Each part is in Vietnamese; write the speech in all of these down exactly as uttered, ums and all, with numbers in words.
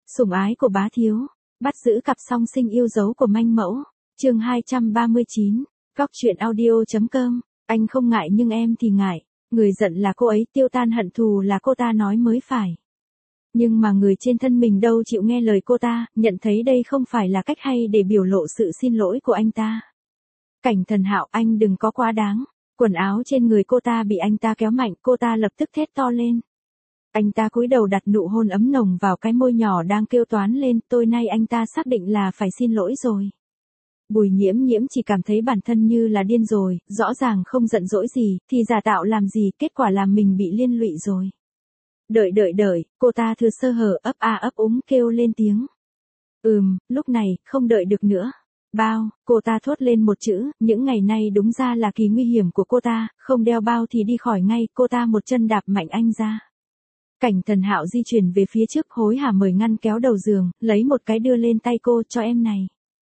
Sủng ái của bá thiếu, bắt giữ cặp song sinh yêu dấu của manh mẫu, chương hai trăm ba mươi chín, góc truyện audio.com, anh không ngại nhưng em thì ngại, người giận là cô ấy, tiêu tan hận thù là cô ta nói mới phải. Nhưng mà người trên thân mình đâu chịu nghe lời cô ta, nhận thấy đây không phải là cách hay để biểu lộ sự xin lỗi của anh ta. Cảnh Thần Hạo, anh đừng có quá đáng. Quần áo trên người cô ta bị anh ta kéo mạnh, cô ta lập tức thét to lên. Anh ta cúi đầu đặt nụ hôn ấm nồng vào cái môi nhỏ đang kêu toán lên, tôi nay anh ta xác định là phải xin lỗi rồi. Bùi Nhiễm Nhiễm chỉ cảm thấy bản thân như là điên rồi, rõ ràng không giận dỗi gì, thì giả tạo làm gì, kết quả làm mình bị liên lụy rồi. Đợi đợi đợi, cô ta thừa sơ hở ấp a ấp úng kêu lên tiếng. Ừm, lúc này, không đợi được nữa. Bao, cô ta thốt lên một chữ, những ngày nay đúng ra là kỳ nguy hiểm của cô ta, không đeo bao thì đi khỏi ngay, cô ta một chân đạp mạnh anh ra. Cảnh Thần Hạo di chuyển về phía trước, hối hả mời ngăn kéo đầu giường, lấy một cái đưa lên tay cô, cho em này.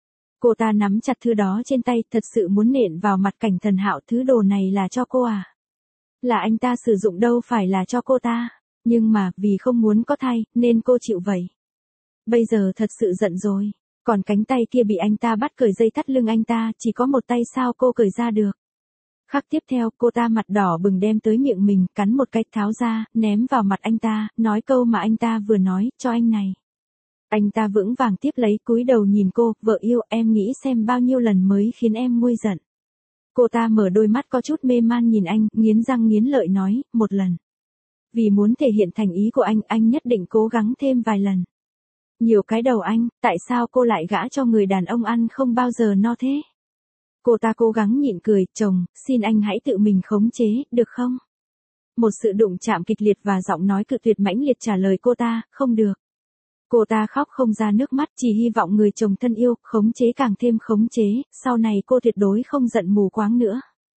Cô ta nắm chặt thứ đó trên tay, thật sự muốn nện vào mặt Cảnh Thần Hạo, thứ đồ này là cho cô à? Là anh ta sử dụng đâu phải là cho cô ta, nhưng mà, vì không muốn có thai, nên cô chịu vậy. Bây giờ thật sự giận rồi. Còn cánh tay kia bị anh ta bắt cởi dây thắt lưng anh ta, chỉ có một tay sao cô cởi ra được. Khắc tiếp theo, cô ta mặt đỏ bừng đem tới miệng mình, cắn một cái tháo ra, ném vào mặt anh ta, nói câu mà anh ta vừa nói, cho anh này. Anh ta vững vàng tiếp lấy, cúi đầu nhìn cô, vợ yêu, em nghĩ xem bao nhiêu lần mới khiến em nguôi giận. Cô ta mở đôi mắt có chút mê man nhìn anh, nghiến răng nghiến lợi nói, một lần. Vì muốn thể hiện thành ý của anh, anh nhất định cố gắng thêm vài lần. Nhiều cái đầu anh, tại sao cô lại gã cho người đàn ông ăn không bao giờ no thế? Cô ta cố gắng nhịn cười, chồng, xin anh hãy tự mình khống chế, được không? Một sự đụng chạm kịch liệt và giọng nói cự tuyệt mãnh liệt trả lời cô ta, không được. Cô ta khóc không ra nước mắt, chỉ hy vọng người chồng thân yêu, khống chế càng thêm khống chế, sau này cô tuyệt đối không giận mù quáng nữa.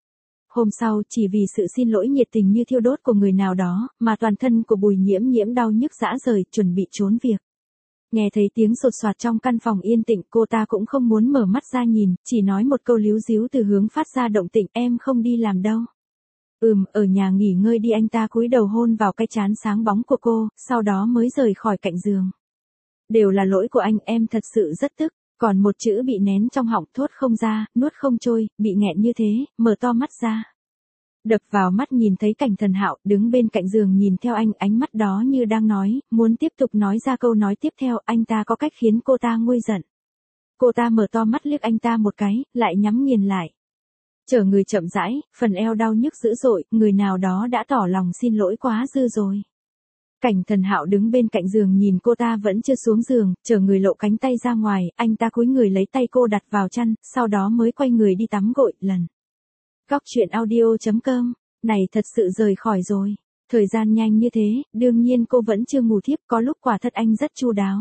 Hôm sau, chỉ vì sự xin lỗi nhiệt tình như thiêu đốt của người nào đó, mà toàn thân của Bùi Nhiễm Nhiễm đau nhức rã rời, chuẩn bị trốn việc. Nghe thấy tiếng sột soạt trong căn phòng yên tĩnh, cô ta cũng không muốn mở mắt ra nhìn, chỉ nói một câu líu díu từ hướng phát ra động tĩnh, em không đi làm đâu. Ừm, ở nhà nghỉ ngơi đi, anh ta cúi đầu hôn vào cái trán sáng bóng của cô, sau đó mới rời khỏi cạnh giường. Đều là lỗi của anh, em thật sự rất tức, còn một chữ bị nén trong họng, thốt không ra, nuốt không trôi, bị nghẹn như thế, mở to mắt ra. Đập vào mắt nhìn thấy Cảnh Thần Hạo đứng bên cạnh giường nhìn theo anh, ánh mắt đó như đang nói, muốn tiếp tục nói ra câu nói tiếp theo, anh ta có cách khiến cô ta nguôi giận. Cô ta mở to mắt liếc anh ta một cái, lại nhắm nghiền lại. Chở người chậm rãi, phần eo đau nhức dữ dội, người nào đó đã tỏ lòng xin lỗi quá dư rồi. Cảnh Thần Hạo đứng bên cạnh giường nhìn cô ta vẫn chưa xuống giường, chở người lộ cánh tay ra ngoài, anh ta cúi người lấy tay cô đặt vào chăn, sau đó mới quay người đi tắm gội, lần. Góc truyện audio.com, này thật sự rời khỏi rồi. Thời gian nhanh như thế, đương nhiên cô vẫn chưa ngủ thiếp, có lúc quả thật anh rất chu đáo.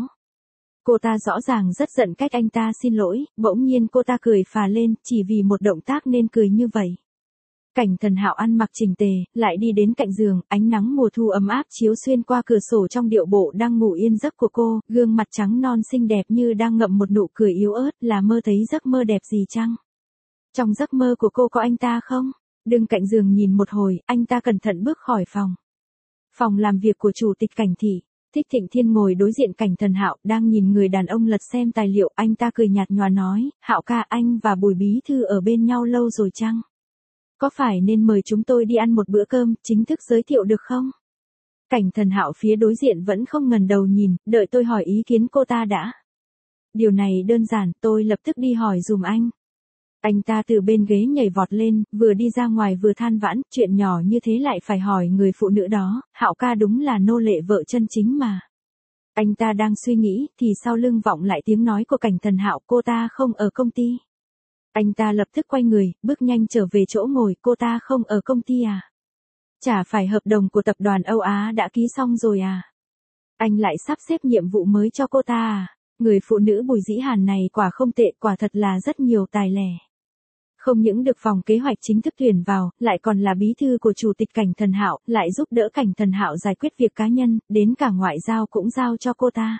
Cô ta rõ ràng rất giận cách anh ta xin lỗi, bỗng nhiên cô ta cười phà lên, chỉ vì một động tác nên cười như vậy. Cảnh Thần Hạo ăn mặc chỉnh tề, lại đi đến cạnh giường, ánh nắng mùa thu ấm áp chiếu xuyên qua cửa sổ trong điệu bộ đang ngủ yên giấc của cô, gương mặt trắng non xinh đẹp như đang ngậm một nụ cười yếu ớt, là mơ thấy giấc mơ đẹp gì chăng? Trong giấc mơ của cô có anh ta không? Đứng cạnh giường nhìn một hồi, anh ta cẩn thận bước khỏi phòng. Phòng làm việc của chủ tịch Cảnh thị. Thích Thịnh Thiên ngồi đối diện Cảnh Thần Hạo, đang nhìn người đàn ông lật xem tài liệu, anh ta cười nhạt nhòa nói, Hạo ca, anh và Bùi bí thư ở bên nhau lâu rồi chăng? Có phải nên mời chúng tôi đi ăn một bữa cơm, chính thức giới thiệu được không? Cảnh Thần Hạo phía đối diện vẫn không ngẩng đầu nhìn, đợi tôi hỏi ý kiến cô ta đã. Điều này đơn giản, tôi lập tức đi hỏi dùm anh. Anh ta từ bên ghế nhảy vọt lên, vừa đi ra ngoài vừa than vãn, chuyện nhỏ như thế lại phải hỏi người phụ nữ đó, Hạo ca đúng là nô lệ vợ chân chính mà. Anh ta đang suy nghĩ, thì sau lưng vọng lại tiếng nói của Cảnh Thần Hạo, cô ta không ở công ty. Anh ta lập tức quay người, bước nhanh trở về chỗ ngồi, cô ta không ở công ty à? Chả phải hợp đồng của tập đoàn Âu Á đã ký xong rồi à? Anh lại sắp xếp nhiệm vụ mới cho cô ta à? Người phụ nữ Bùi Dĩ Hàn này quả không tệ, quả thật là rất nhiều tài lẻ. Không những được phòng kế hoạch chính thức tuyển vào, lại còn là bí thư của chủ tịch Cảnh Thần Hạo, lại giúp đỡ Cảnh Thần Hạo giải quyết việc cá nhân, đến cả ngoại giao cũng giao cho cô ta.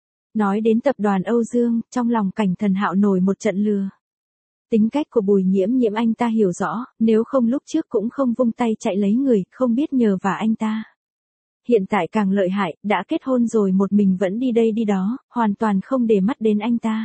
Nói đến tập đoàn Âu Dương, trong lòng Cảnh Thần Hạo nổi một trận lừa. Tính cách của Bùi Nhiễm Nhiễm anh ta hiểu rõ, nếu không lúc trước cũng không vung tay chạy lấy người, không biết nhờ vả anh ta. hiện tại càng lợi hại, đã kết hôn rồi một mình vẫn đi đây đi đó, hoàn toàn không để mắt đến anh ta.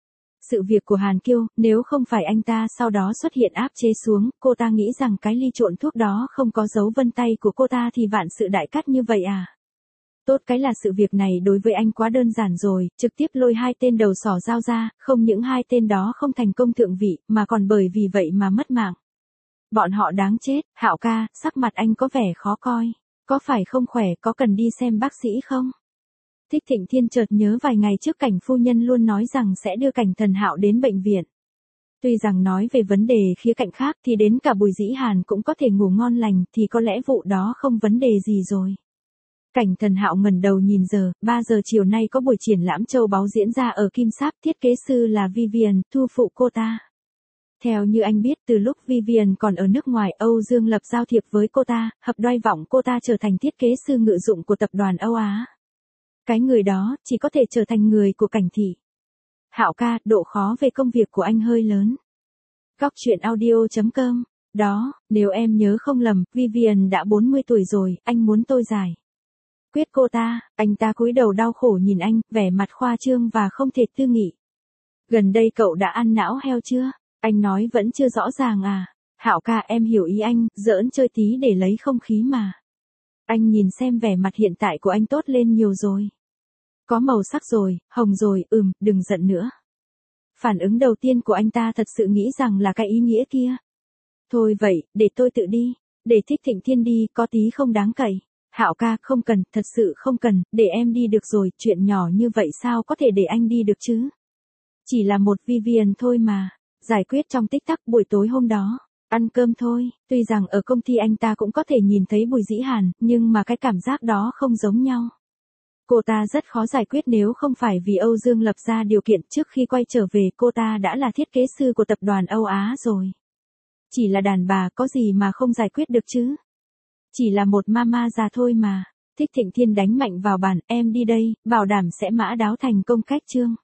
Sự việc của Hàn Kiêu, nếu không phải anh ta sau đó xuất hiện áp chế xuống, cô ta nghĩ rằng cái ly trộn thuốc đó không có dấu vân tay của cô ta thì vạn sự đại cát như vậy à. Tốt cái là sự việc này đối với anh quá đơn giản rồi, trực tiếp lôi hai tên đầu sỏ dao ra, không những hai tên đó không thành công thượng vị, mà còn bởi vì vậy mà mất mạng. Bọn họ đáng chết. Hạo ca, sắc mặt anh có vẻ khó coi. Có phải không khỏe, có cần đi xem bác sĩ không? Thích Thịnh Thiên chợt nhớ vài ngày trước Cảnh phu nhân luôn nói rằng sẽ đưa Cảnh Thần Hạo đến bệnh viện. Tuy rằng nói về vấn đề khía cạnh khác thì đến cả Bùi Dĩ Hàn cũng có thể ngủ ngon lành thì có lẽ vụ đó không vấn đề gì rồi. Cảnh Thần Hạo ngẩng đầu nhìn giờ, ba giờ chiều nay có buổi triển lãm châu báu diễn ra ở Kim Sáp, thiết kế sư là Vivian, thu phụ cô ta. Theo như anh biết, từ lúc Vivian còn ở nước ngoài, Âu Dương Lập giao thiệp với cô ta, hợp đoai vọng cô ta trở thành thiết kế sư ngự dụng của tập đoàn Âu Á. Cái người đó, chỉ có thể trở thành người của Cảnh thị. Hạo ca, độ khó về công việc của anh hơi lớn. Góc truyện audio chấm com. Đó, nếu em nhớ không lầm, Vivian đã bốn mươi tuổi rồi, anh muốn tôi giải quyết cô ta. Anh ta cúi đầu đau khổ nhìn anh, vẻ mặt khoa trương và không thể tư nghị. Gần đây cậu đã ăn não heo chưa? Anh nói vẫn chưa rõ ràng à? Hạo ca, em hiểu ý anh, giỡn chơi tí để lấy không khí mà. Anh nhìn xem vẻ mặt hiện tại của anh tốt lên nhiều rồi. Có màu sắc rồi, hồng rồi, ừm, đừng giận nữa. Phản ứng đầu tiên của anh ta thật sự nghĩ rằng là cái ý nghĩa kia. Thôi vậy, để tôi tự đi. Để Thích Thịnh Thiên đi, có tí không đáng cậy. Hạo ca, không cần, thật sự không cần, để em đi được rồi, chuyện nhỏ như vậy sao có thể để anh đi được chứ? Chỉ là một Vivian thôi mà. Giải quyết trong tích tắc. Buổi tối hôm đó, ăn cơm thôi. Tuy rằng ở công ty anh ta cũng có thể nhìn thấy Bùi Dĩ Hàn, nhưng mà cái cảm giác đó không giống nhau. Cô ta rất khó giải quyết nếu không phải vì Âu Dương lập ra điều kiện. Trước khi quay trở về cô ta đã là thiết kế sư của tập đoàn Âu Á rồi. Chỉ là đàn bà có gì mà không giải quyết được chứ? Chỉ là một mama già thôi mà. Thích Thịnh Thiên đánh mạnh vào bàn, em đi đây, bảo đảm sẽ mã đáo thành công cách chương.